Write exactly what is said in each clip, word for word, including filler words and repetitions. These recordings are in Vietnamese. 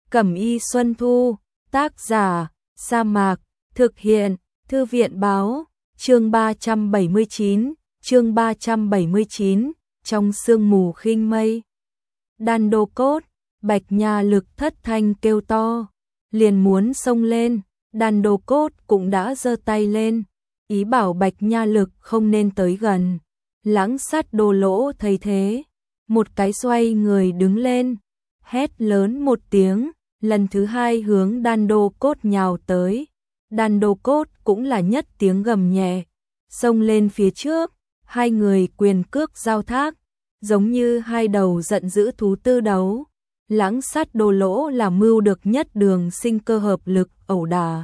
Cẩm y Xuân Thu, tác giả, Sa Mạc, thực hiện, Thư viện báo, chương ba trăm bảy mươi chín, chương ba trăm bảy mươi chín, trong sương mù khinh mây. Đan Đô Cốt, Bạch Nha Lực thất thanh kêu to, liền muốn xông lên, Đan Đô Cốt cũng đã giơ tay lên, ý bảo Bạch Nha Lực không nên tới gần. Lãng Sát Đồ Lỗ thấy thế, một cái xoay người đứng lên, hét lớn một tiếng, lần thứ hai hướng Đan Đô Cốt nhào tới. Đan Đô Cốt cũng là nhất tiếng gầm nhẹ, xông lên phía trước, hai người quyền cước giao thác, giống như hai đầu giận dữ thú tư đấu. Lãng Sát Đồ Lỗ là mưu được nhất đường sinh cơ hợp lực ẩu đả.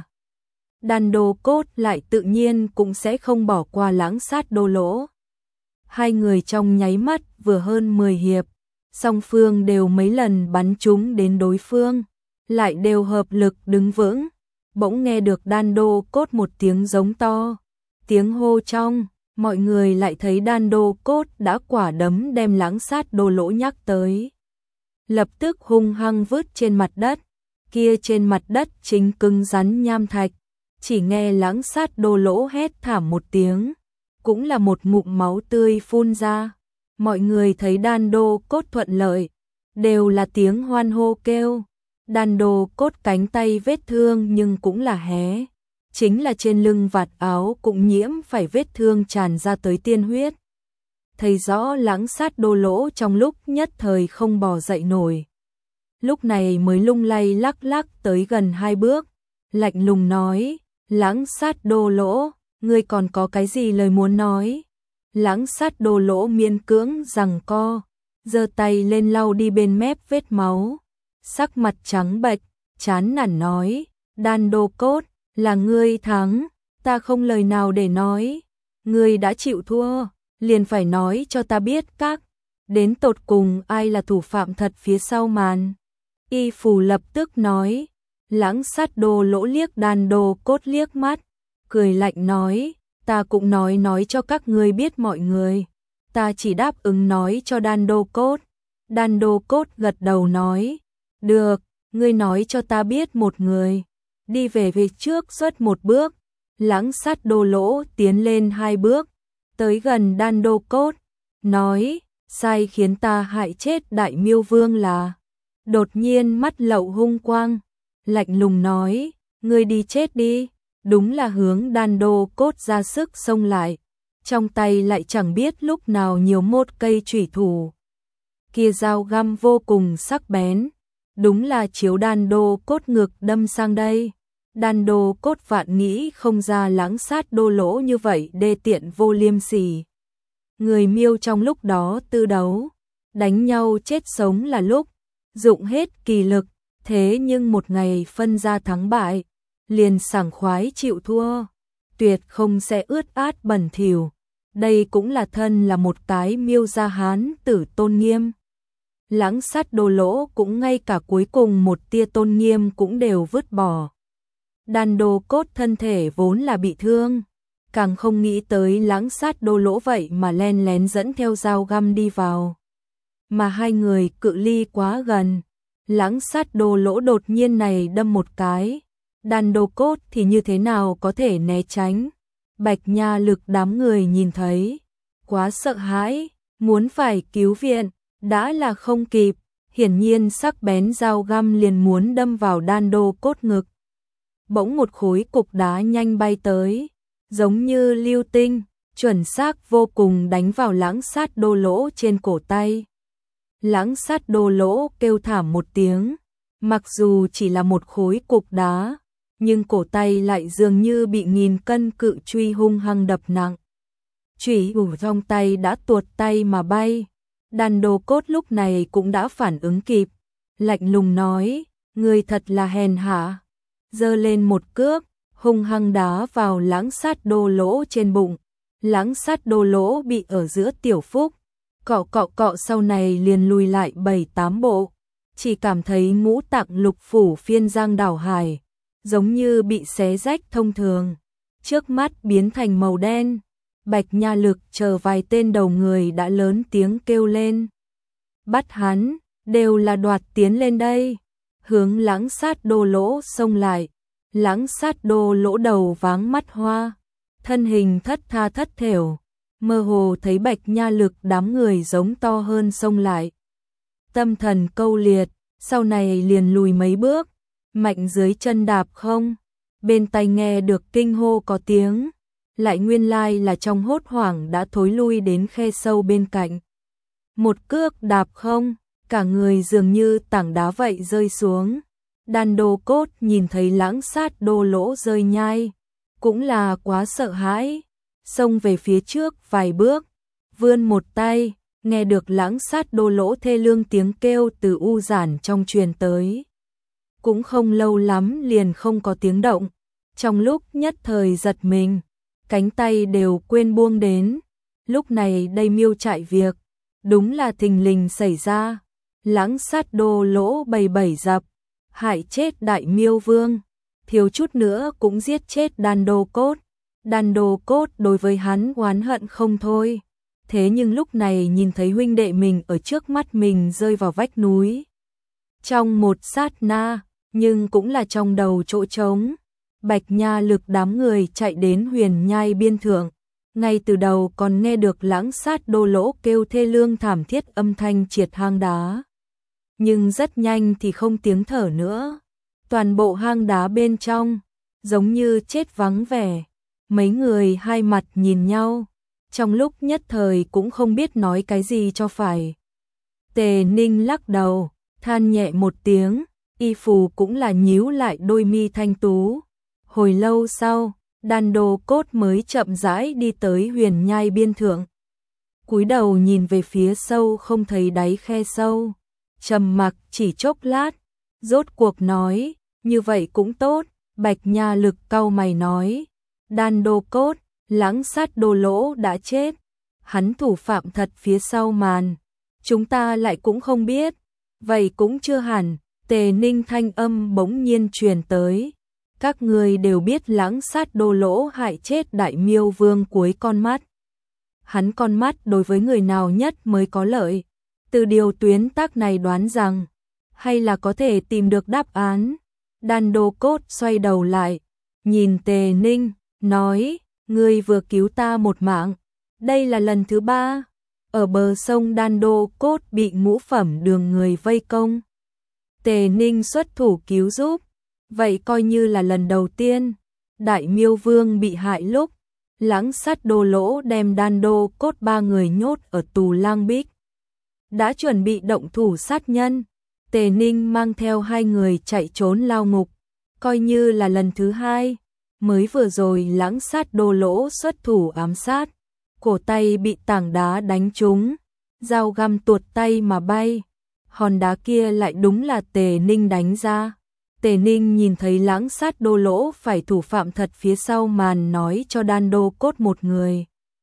Đan Đô Cốt lại tự nhiên cũng sẽ không bỏ qua Lãng Sát Đồ Lỗ. Hai người trong nháy mắt vừa hơn mười hiệp, song phương đều mấy lần bắn trúng đến đối phương, lại đều hợp lực đứng vững. Bỗng nghe được Đan Đô Cốt một tiếng giống to, tiếng hô trong, mọi người lại thấy Đan Đô Cốt đã quả đấm đem Lãng Sát Đồ Lỗ nhắc tới. Lập tức hung hăng vứt trên mặt đất, kia trên mặt đất chính cứng rắn nham thạch, chỉ nghe Lãng Sát Đồ Lỗ hét thảm một tiếng, cũng là một ngụm máu tươi phun ra. Mọi người thấy Đan Đô Cốt thuận lợi, đều là tiếng hoan hô kêu. Đan Đô Cốt cánh tay vết thương nhưng cũng là hé, chính là trên lưng vạt áo cũng nhiễm phải vết thương tràn ra tới tiên huyết. Thấy rõ Lãng Sát Đồ Lỗ trong lúc nhất thời không bò dậy nổi, lúc này mới lung lay lắc lắc tới gần hai bước, lạnh lùng nói: Lãng Sát Đồ Lỗ, ngươi còn có cái gì lời muốn nói? Lãng Sát Đồ Lỗ miễn cưỡng giằng co, giơ tay lên lau đi bên mép vết máu, sắc mặt trắng bệch, chán nản nói: Đan Đô Cốt, là ngươi thắng, ta không lời nào để nói, ngươi đã chịu thua, liền phải nói cho ta biết các, đến tột cùng ai là thủ phạm thật phía sau màn. Y Phù lập tức nói. Lãng Sát Đồ Lỗ liếc Đan Đô Cốt liếc mắt, cười lạnh nói: ta cũng nói nói cho các ngươi biết mọi người, ta chỉ đáp ứng nói cho Đan Đô Cốt. Đan Đô Cốt gật đầu nói: được, ngươi nói cho ta biết một người. Đi về về trước xuất một bước, Lãng Sát Đồ Lỗ tiến lên hai bước, tới gần Đan Đô Cốt, nói: sai khiến ta hại chết Đại Miêu Vương là. Đột nhiên mắt lậu hung quang, lạnh lùng nói: ngươi đi chết đi. Đúng là hướng Đan Đô Cốt ra sức xông lại, trong tay lại chẳng biết lúc nào nhiều một cây chủy thủ. Kia dao găm vô cùng sắc bén, đúng là chiếu Đan Đô Cốt ngực đâm sang đây. Đan Đô Cốt vạn nghĩ không ra Lãng Sát Đồ Lỗ như vậy đê tiện vô liêm sỉ. Người Miêu trong lúc đó tư đấu, đánh nhau chết sống là lúc, dụng hết kỳ lực, thế nhưng một ngày phân ra thắng bại, liền sảng khoái chịu thua, tuyệt không sẽ ướt át bẩn thỉu. Đây cũng là thân là một cái Miêu gia hán tử tôn nghiêm. Lãng Sát Đồ Lỗ cũng ngay cả cuối cùng một tia tôn nghiêm cũng đều vứt bỏ. Đan Đô Cốt thân thể vốn là bị thương, càng không nghĩ tới Lãng Sát Đồ Lỗ vậy mà len lén dẫn theo dao găm đi vào. Mà hai người cự ly quá gần, Lãng Sát Đồ Lỗ đột nhiên này đâm một cái, Đan Đô Cốt thì như thế nào có thể né tránh. Bạch Nha Lực đám người nhìn thấy, quá sợ hãi, muốn phải cứu viện, đã là không kịp, hiển nhiên sắc bén dao găm liền muốn đâm vào Đan Đô Cốt ngực. Bỗng một khối cục đá nhanh bay tới, giống như lưu tinh, chuẩn xác vô cùng đánh vào Lãng Sát Đồ Lỗ trên cổ tay. Lãng Sát Đồ Lỗ kêu thảm một tiếng, mặc dù chỉ là một khối cục đá, nhưng cổ tay lại dường như bị nghìn cân cự truy hung hăng đập nặng. Chủy thủ trong tay đã tuột tay mà bay. Đan Đô Cốt lúc này cũng đã phản ứng kịp, lạnh lùng nói: ngươi thật là hèn hạ. Giơ lên một cước, hung hăng đá vào Lãng Sát Đồ Lỗ trên bụng. Lãng Sát Đồ Lỗ bị ở giữa tiểu phúc, cọ cọ cọ sau này liền lùi lại bảy tám bộ, chỉ cảm thấy ngũ tạng lục phủ phiên giang đảo hải, giống như bị xé rách thông thường, trước mắt biến thành màu đen. Bạch Nha Lực chờ vài tên đầu người đã lớn tiếng kêu lên: bắt hắn, đều là đoạt tiến lên đây. hướng Lãng Sát Đô Lỗ xông lại. Lãng Sát Đô Lỗ đầu váng mắt hoa, thân hình thất tha thất thểu, mơ hồ thấy Bạch Nha Lực đám người giống to hơn xông lại. Tâm thần câu liệt, sau này liền lùi mấy bước, mạnh dưới chân đạp không, bên tai nghe được kinh hô có tiếng, lại nguyên lai là trong hốt hoảng đã thối lui đến khe sâu bên cạnh. Một cước đạp không, cả người dường như tảng đá vậy rơi xuống. Đan Đô Cốt nhìn thấy Lãng Sát Đô Lỗ rơi nhai, cũng là quá sợ hãi, xông về phía trước vài bước, vươn một tay, nghe được Lãng Sát Đô Lỗ thê lương tiếng kêu từ u giản trong truyền tới. Cũng không lâu lắm liền không có tiếng động, trong lúc nhất thời giật mình, cánh tay đều quên buông đến. Lúc này đây miêu trại việc, đúng là thình lình xảy ra. Lãng Sát Đô Lỗ bầy bẩy dập, hại chết Đại Miêu Vương, thiếu chút nữa cũng giết chết Đan Đô Cốt. Đan Đô Cốt đối với hắn oán hận không thôi, thế nhưng lúc này nhìn thấy huynh đệ mình ở trước mắt mình rơi vào vách núi. Trong một sát na, nhưng cũng là trong đầu chỗ trống, Bạch Nha Lực đám người chạy đến huyền nhai biên thượng, ngay từ đầu còn nghe được Lãng Sát Đô Lỗ kêu thê lương thảm thiết âm thanh triệt hang đá. Nhưng rất nhanh thì không tiếng thở nữa, toàn bộ hang đá bên trong, giống như chết vắng vẻ. Mấy người hai mặt nhìn nhau, trong lúc nhất thời cũng không biết nói cái gì cho phải. Tề Ninh lắc đầu, than nhẹ một tiếng, y phù cũng là nhíu lại đôi mi thanh tú. Hồi lâu sau, Đan Đô Cốt mới chậm rãi đi tới huyền nhai biên thượng. Cúi đầu nhìn về phía sâu không thấy đáy khe sâu, trầm mặc chỉ chốc lát, rốt cuộc nói, như vậy cũng tốt. Bạch Nha Lực cau mày nói, Đan Đô Cốt, Lãng Sát Đô Lỗ đã chết, hắn thủ phạm thật phía sau màn, chúng ta lại cũng không biết. Vậy cũng chưa hẳn. Tề Ninh thanh âm bỗng nhiên truyền tới, các người đều biết Lãng Sát Đô Lỗ hại chết Đại Miêu Vương cuối con mắt. Hắn con mắt đối với người nào nhất mới có lợi? Từ điều tuyến tác này đoán rằng, hay là có thể tìm được đáp án. Đan Đô Cốt xoay đầu lại, nhìn Tề Ninh, nói, ngươi vừa cứu ta một mạng, đây là lần thứ ba. Ở bờ sông Đan Đô Cốt bị ngũ phẩm đường người vây công, Tề Ninh xuất thủ cứu giúp, vậy coi như là lần đầu tiên. Đại Miêu Vương bị hại lúc, Lãng Sát Đô Lỗ đem Đan Đô Cốt ba người nhốt ở tù Lang Bích, đã chuẩn bị động thủ sát nhân. Tề Ninh mang theo hai người chạy trốn lao ngục, coi như là lần thứ hai. Mới vừa rồi Lãng Sát Đô Lỗ xuất thủ ám sát, cổ tay bị tảng đá đánh trúng, dao găm tuột tay mà bay. Hòn đá kia lại đúng là Tề Ninh đánh ra. Tề Ninh nhìn thấy Lãng Sát Đô Lỗ phải thủ phạm thật phía sau màn nói cho Đan Đô Cốt một người.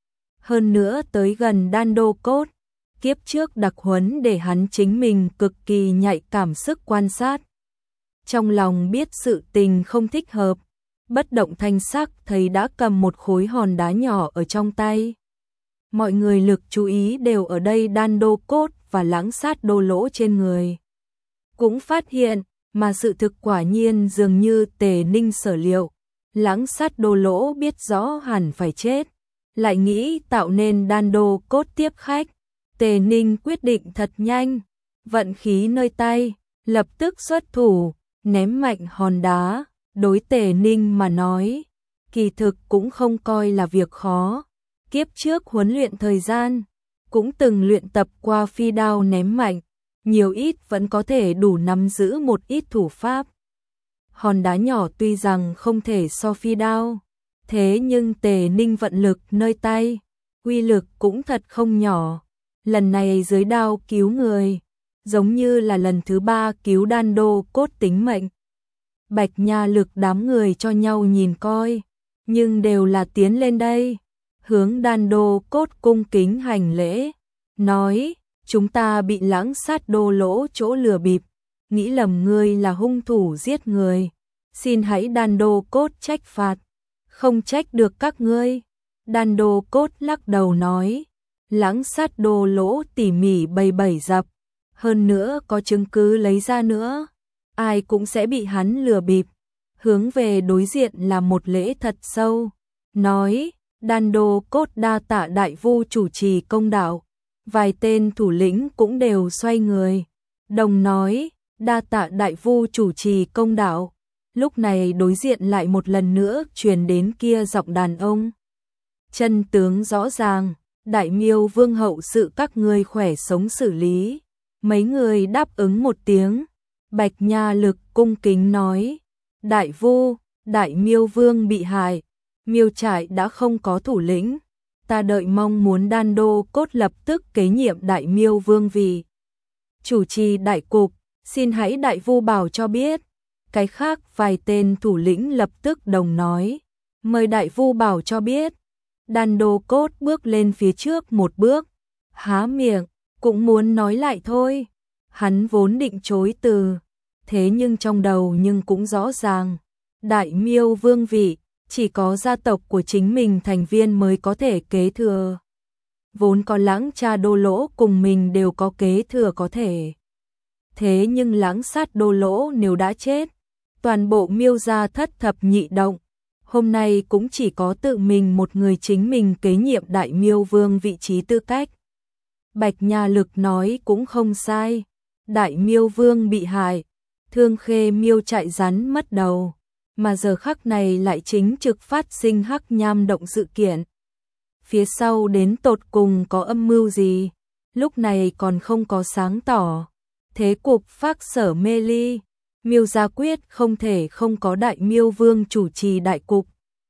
Hơn nữa tới gần Đan Đô Cốt, kiếp trước đặc huấn để hắn chính mình cực kỳ nhạy cảm sức quan sát. Trong lòng biết sự tình không thích hợp, bất động thanh sắc thấy đã cầm một khối hòn đá nhỏ ở trong tay. Mọi người lực chú ý đều ở đây Đan Đô Cốt và Lãng Sát Đô Lỗ trên người. Cũng phát hiện, mà sự thực quả nhiên dường như Tề Ninh sở liệu. Lãng Sát Đô Lỗ biết rõ hẳn phải chết, lại nghĩ tạo nên Đan Đô Cốt tiếp khách. Tề Ninh quyết định thật nhanh, vận khí nơi tay, lập tức xuất thủ, ném mạnh hòn đá. Đối Tề Ninh mà nói, kỳ thực cũng không coi là việc khó. Kiếp trước huấn luyện thời gian, cũng từng luyện tập qua phi đao ném mạnh, nhiều ít vẫn có thể đủ nắm giữ một ít thủ pháp. Hòn đá nhỏ tuy rằng không thể so phi đao, thế nhưng Tề Ninh vận lực nơi tay, uy lực cũng thật không nhỏ. Lần này dưới đao cứu người, giống như là lần thứ ba cứu Đan Đô Cốt tính mệnh. Bạch Nha Lực đám người cho nhau nhìn coi, nhưng đều là tiến lên đây, hướng Đan Đô Cốt cung kính hành lễ, nói, chúng ta bị Lãng Sát Đô Lỗ chỗ lừa bịp, nghĩ lầm ngươi là hung thủ giết người, xin hãy Đan Đô Cốt trách phạt, không trách được các ngươi. Đan Đô Cốt lắc đầu nói, Lãng Sát Đô Lỗ tỉ mỉ bày bẩy dập, hơn nữa có chứng cứ lấy ra nữa. ai cũng sẽ bị hắn lừa bịp. Hướng về đối diện là một lễ thật sâu, nói, Đan Đô Cốt đa tạ đại vu chủ trì công đạo. Vài tên thủ lĩnh cũng đều xoay người, đồng nói, đa tạ đại vu chủ trì công đạo. Lúc này đối diện lại một lần nữa truyền đến kia giọng đàn ông. Chân tướng rõ ràng, Đại Miêu Vương hậu sự các ngươi khỏe sống xử lý. Mấy người đáp ứng một tiếng. Bạch Nha Lực cung kính nói, Đại vu, Đại Miêu Vương bị hại, Miêu trại đã không có thủ lĩnh. Ta đợi mong muốn Đan Đô Cốt lập tức kế nhiệm Đại Miêu Vương vì chủ trì đại cục, xin hãy đại vu bảo cho biết. Cái khác vài tên thủ lĩnh lập tức đồng nói, mời đại vu bảo cho biết. Đan Đô Cốt bước lên phía trước một bước, há miệng, cũng muốn nói lại thôi. Hắn vốn định chối từ, thế nhưng trong đầu nhưng cũng rõ ràng, Đại Miêu Vương vị chỉ có gia tộc của chính mình thành viên mới có thể kế thừa. Vốn có Lãng cha Đô Lỗ cùng mình đều có kế thừa có thể. Thế nhưng Lãng sát Đô Lỗ nếu đã chết, toàn bộ Miêu gia thất thập nhị động, hôm nay cũng chỉ có tự mình một người chính mình kế nhiệm Đại Miêu Vương vị trí tư cách. Bạch Nha Lực nói cũng không sai, Đại Miêu Vương bị hại, Thương Khê Miêu trại rắn mất đầu, mà giờ khắc này lại chính trực phát sinh Hắc Nham động sự kiện. Phía sau đến tột cùng có âm mưu gì, lúc này còn không có sáng tỏ. Thế cục phác sở mê ly, Miêu gia quyết không thể không có Đại Miêu Vương chủ trì đại cục.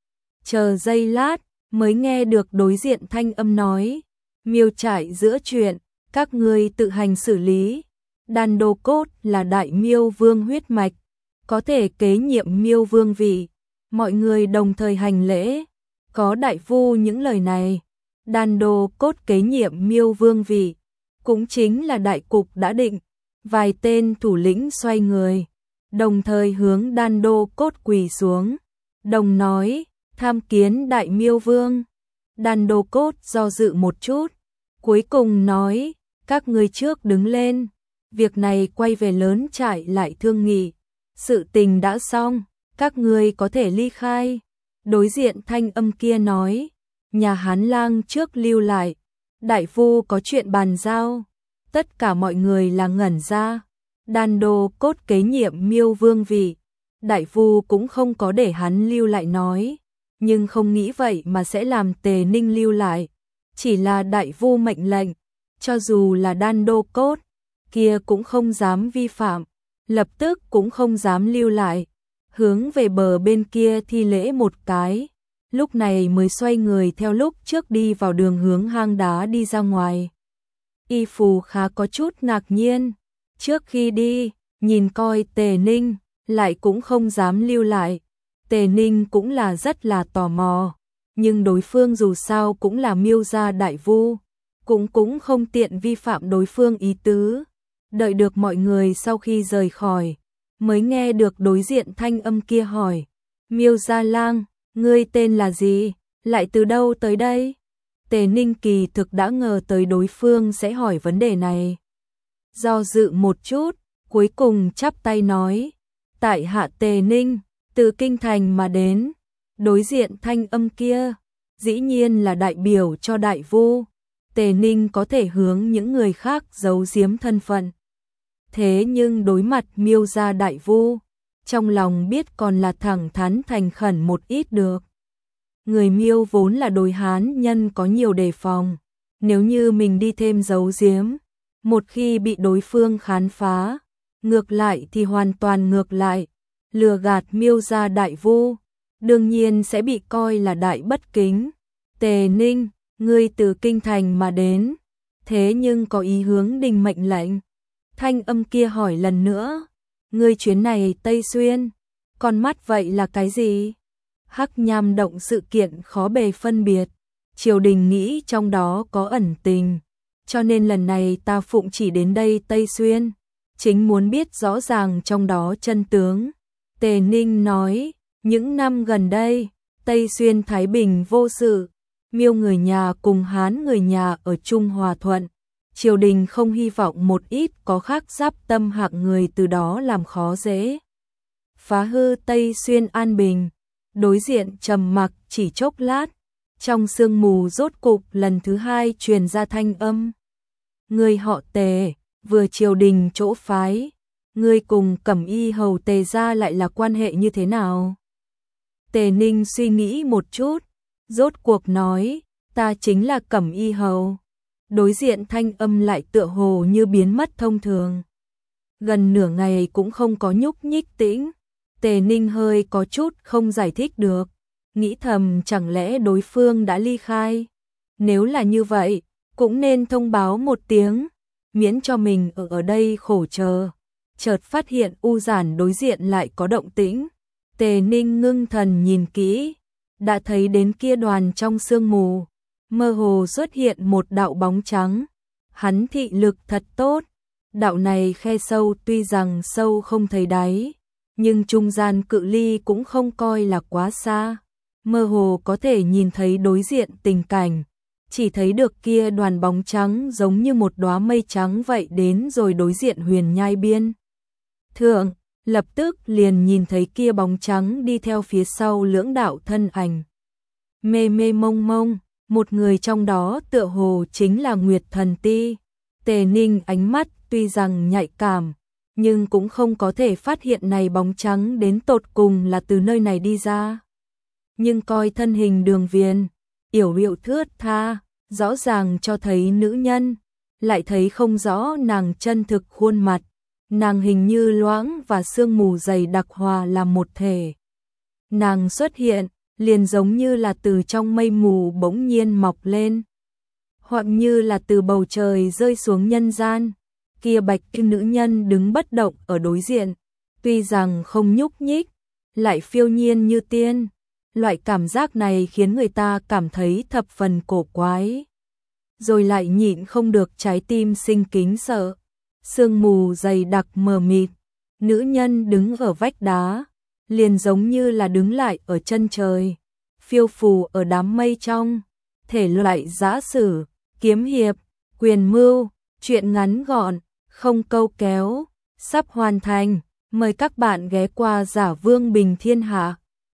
Chờ giây lát, mới nghe được đối diện thanh âm nói, Miêu trại giữa chuyện, các ngươi tự hành xử lý. Đan Đô Cốt là Đại Miêu Vương huyết mạch, có thể kế nhiệm Miêu Vương vị. Mọi người đồng thời hành lễ, có đại vu những lời này, Đan Đô Cốt kế nhiệm Miêu Vương vị, cũng chính là đại cục đã định. Vài tên thủ lĩnh xoay người, đồng thời hướng Đan Đô Cốt quỳ xuống, đồng nói, tham kiến Đại Miêu Vương. Đan Đô Cốt do dự một chút, cuối cùng nói, các ngươi trước đứng lên, việc này quay về lớn trại lại thương nghị. Sự tình đã xong, các ngươi có thể ly khai. Đối diện thanh âm kia nói, nhà Hán Lang trước lưu lại, đại vu có chuyện bàn giao. Tất cả mọi người là ngẩn ra, Đan Đô Cốt kế nhiệm Miêu Vương vị, đại vu cũng không có để hắn lưu lại nói, nhưng không nghĩ vậy mà sẽ làm Tề Ninh lưu lại, chỉ là đại vu mệnh lệnh, cho dù là Đan Đô Cốt, kia cũng không dám vi phạm, lập tức cũng không dám lưu lại, hướng về bờ bên kia thi lễ một cái, lúc này mới xoay người theo lúc trước đi vào đường hướng hang đá đi ra ngoài. Y Phù khá có chút ngạc nhiên, trước khi đi, nhìn coi Tề Ninh, lại cũng không dám lưu lại. Tề Ninh cũng là rất là tò mò, nhưng đối phương dù sao cũng là Miêu gia đại vu, cũng cũng không tiện vi phạm đối phương ý tứ. Đợi được mọi người sau khi rời khỏi, mới nghe được đối diện thanh âm kia hỏi, Miêu Gia Lang, ngươi tên là gì, lại từ đâu tới đây? Tề Ninh kỳ thực đã ngờ tới đối phương sẽ hỏi vấn đề này. Do dự một chút, cuối cùng chắp tay nói, tại hạ Tề Ninh, từ Kinh Thành mà đến. Đối diện thanh âm kia, dĩ nhiên là đại biểu cho đại vu. Tề Ninh có thể hướng những người khác giấu giếm thân phận. Thế nhưng đối mặt Miêu gia đại vu, trong lòng biết còn là thẳng thắn thành khẩn một ít được. Người Miêu vốn là đối Hán nhân có nhiều đề phòng, nếu như mình đi thêm giấu giếm, một khi bị đối phương khám phá, ngược lại thì hoàn toàn ngược lại, lừa gạt Miêu gia đại vu, đương nhiên sẽ bị coi là đại bất kính. Tề Ninh, ngươi từ Kinh Thành mà đến, thế nhưng có ý hướng đình mệnh lệnh. Thanh âm kia hỏi lần nữa, ngươi chuyến này Tây Xuyên, con mắt vậy là cái gì? Hắc Nham động sự kiện khó bề phân biệt, triều đình nghĩ trong đó có ẩn tình, cho nên lần này ta phụng chỉ đến đây Tây Xuyên, chính muốn biết rõ ràng trong đó chân tướng. Tề Ninh nói, những năm gần đây, Tây Xuyên thái bình vô sự, Miêu người nhà cùng Hán người nhà ở chung hòa thuận, triều đình không hy vọng một ít có khác giáp tâm hạng người từ đó làm khó dễ phá hư Tây Xuyên an bình. Đối diện trầm mặc chỉ chốc lát, trong sương mù rốt cục lần thứ hai truyền ra thanh âm. Người họ Tề, vừa triều đình chỗ phái, người cùng Cẩm Y hầu Tề gia lại là quan hệ như thế nào? Tề Ninh suy nghĩ một chút, rốt cuộc nói, ta chính là Cẩm Y hầu. Đối diện thanh âm lại tựa hồ như biến mất thông thường. Gần nửa ngày cũng không có nhúc nhích tĩnh. Tề Ninh hơi có chút không giải thích được, nghĩ thầm chẳng lẽ đối phương đã ly khai. Nếu là như vậy, cũng nên thông báo một tiếng, miễn cho mình ở ở đây khổ chờ. Chợt phát hiện U Giản đối diện lại có động tĩnh. Tề Ninh ngưng thần nhìn kỹ, đã thấy đến kia đoàn trong sương mù, mơ hồ xuất hiện một đạo bóng trắng. Hắn thị lực thật tốt, đạo này khe sâu tuy rằng sâu không thấy đáy, nhưng trung gian cự ly cũng không coi là quá xa, mơ hồ có thể nhìn thấy đối diện tình cảnh, chỉ thấy được kia đoàn bóng trắng giống như một đóa mây trắng vậy đến rồi đối diện huyền nhai biên. Thượng, lập tức liền nhìn thấy kia bóng trắng đi theo phía sau lưỡng đạo thân ảnh. Mê mê mông mông, một người trong đó tựa hồ chính là Nguyệt Thần Ti. Tề Ninh ánh mắt tuy rằng nhạy cảm, nhưng cũng không có thể phát hiện này bóng trắng đến tột cùng là từ nơi này đi ra. Nhưng coi thân hình Đường Viền, yểu điệu thướt tha, rõ ràng cho thấy nữ nhân, lại thấy không rõ nàng chân thực khuôn mặt. Nàng hình như loãng và sương mù dày đặc hòa làm một thể. Nàng xuất hiện, liền giống như là từ trong mây mù bỗng nhiên mọc lên, hoặc như là từ bầu trời rơi xuống nhân gian. Kia bạch y nữ nhân đứng bất động ở đối diện, tuy rằng không nhúc nhích, lại phiêu nhiên như tiên. Loại cảm giác này khiến người ta cảm thấy thập phần cổ quái, rồi lại nhịn không được trái tim sinh kính sợ. Sương mù dày đặc mờ mịt, nữ nhân đứng ở vách đá, liền giống như là đứng lại ở chân trời, phiêu phù ở đám mây trong. Thể loại giã sử, kiếm hiệp, quyền mưu, truyện ngắn gọn, không câu kéo, sắp hoàn thành. Mời các bạn ghé qua Giả Vương Bình Thiên Hạ.